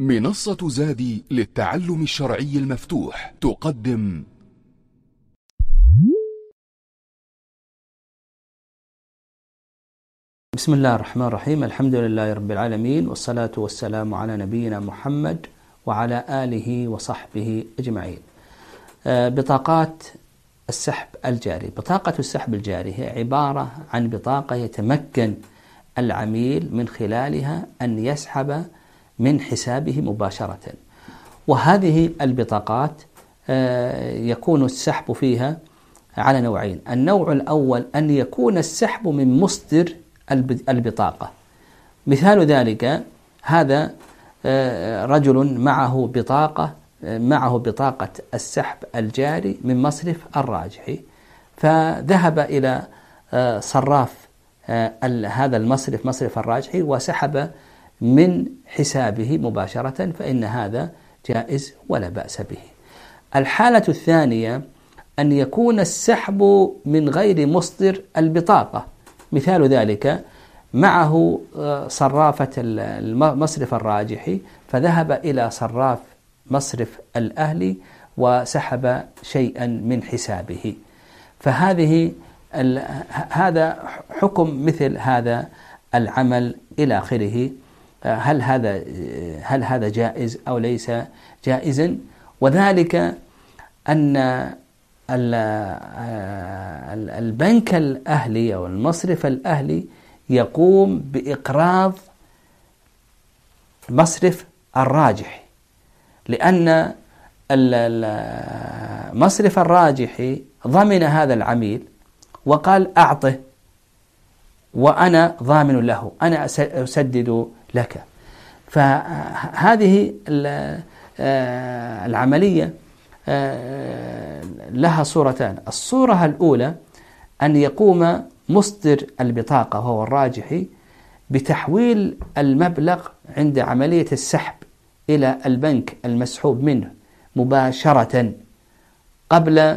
منصة زادي للتعلم الشرعي المفتوح تقدم بسم الله الرحمن الرحيم. الحمد لله رب العالمين، والصلاة والسلام على نبينا محمد وعلى آله وصحبه أجمعين. بطاقات السحب الجاري. بطاقة السحب الجاري هي عبارة عن بطاقة يتمكن العميل من خلالها أن يسحب من حسابه مباشرة، وهذه البطاقات يكون السحب فيها على نوعين. النوع الأول أن يكون السحب من مصدر البطاقة. مثال ذلك هذا رجل معه بطاقة السحب الجاري من مصرف الراجحي، فذهب إلى صراف هذا المصرف، مصرف الراجحي، وسحب من حسابه مباشرة، فإن هذا جائز ولا بأس به. الحالة الثانية أن يكون السحب من غير مصدر البطاقة. مثال ذلك معه صرافة المصرف الراجحي، فذهب إلى صراف مصرف الأهلي وسحب شيئا من حسابه، فهذا حكم مثل هذا العمل إلى آخره. هل هذا جائز أو ليس جائزا؟ وذلك أن البنك الأهلي أو المصرف الأهلي يقوم بإقراض مصرف الراجحي، لأن المصرف الراجحي ضمن هذا العميل وقال أعطه وأنا ضامن له، أنا أسدد لك. فهذه العملية لها صورتان. الصورة الأولى أن يقوم مصدر البطاقة وهو الراجحي بتحويل المبلغ عند عملية السحب إلى البنك المسحوب منه مباشرة قبل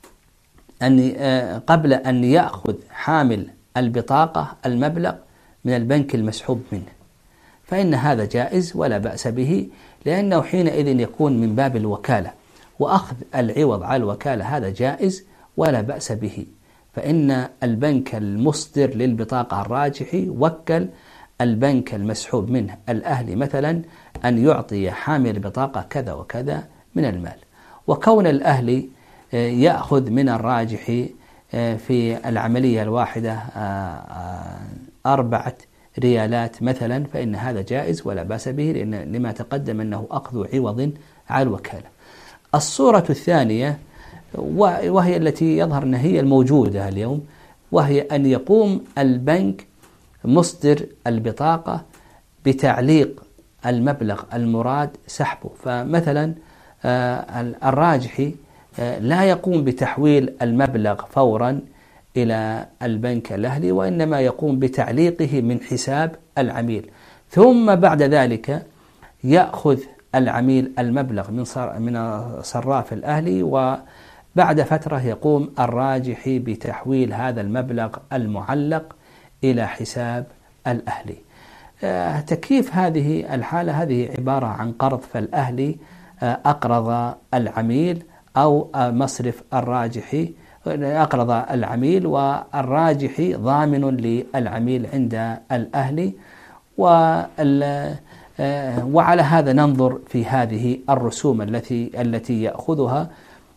أن يأخذ حامل البطاقة المبلغ من البنك المسحوب منه، فإن هذا جائز ولا بأس به، لأنه حينئذ يكون من باب الوكالة، وأخذ العوض على الوكالة هذا جائز ولا بأس به، فإن البنك المصدر للبطاقة الراجحي وكل البنك المسحوب منه الأهلي مثلا أن يعطي حامل البطاقة كذا وكذا من المال، وكون الأهلي يأخذ من الراجحي في العملية الواحدة 4 ريالات مثلا، فإن هذا جائز ولا بأس به، لما تقدم أنه أخذ عوض على الوكالة. الصورة الثانية وهي التي يظهر أنها هي الموجودة اليوم، وهي أن يقوم البنك مصدر البطاقة بتعليق المبلغ المراد سحبه. فمثلا الراجحي لا يقوم بتحويل المبلغ فورا إلى البنك الأهلي، وإنما يقوم بتعليقه من حساب العميل، ثم بعد ذلك يأخذ العميل المبلغ من صراف الأهلي، وبعد فترة يقوم الراجحي بتحويل هذا المبلغ المعلق إلى حساب الأهلي. تكييف هذه الحالة، هذه عبارة عن قرض، فالأهلي أقرض العميل أو مصرف الراجحي أقرض العميل، والراجحي ضامن للعميل عند الأهلي، وعلى هذا ننظر في هذه الرسوم التي يأخذها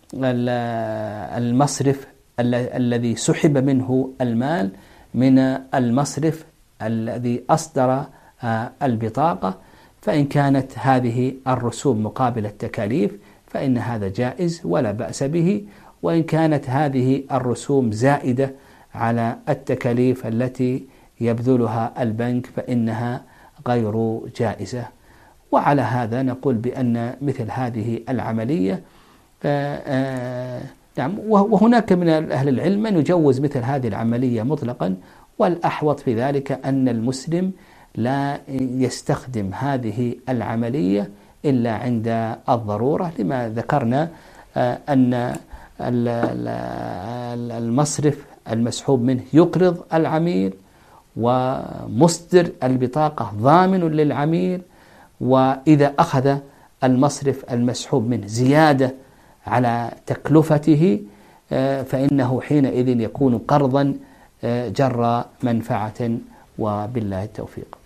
المصرف الذي سحب منه المال من المصرف الذي أصدر البطاقة. فإن كانت هذه الرسوم مقابل التكاليف فإن هذا جائز ولا بأس به، وإن كانت هذه الرسوم زائدة على التكاليف التي يبذلها البنك فإنها غير جائزة. وعلى هذا نقول بأن مثل هذه العملية وهناك من أهل العلم من يجوز مثل هذه العملية مطلقا، والأحوط في ذلك أن المسلم لا يستخدم هذه العملية إلا عند الضرورة، لما ذكرنا أن المصرف المسحوب منه يقرض العميل، ومصدر البطاقة ضامن للعميل، وإذا أخذ المصرف المسحوب منه زيادة على تكلفته فإنه حينئذ يكون قرضا جر منفعة، وبالله التوفيق.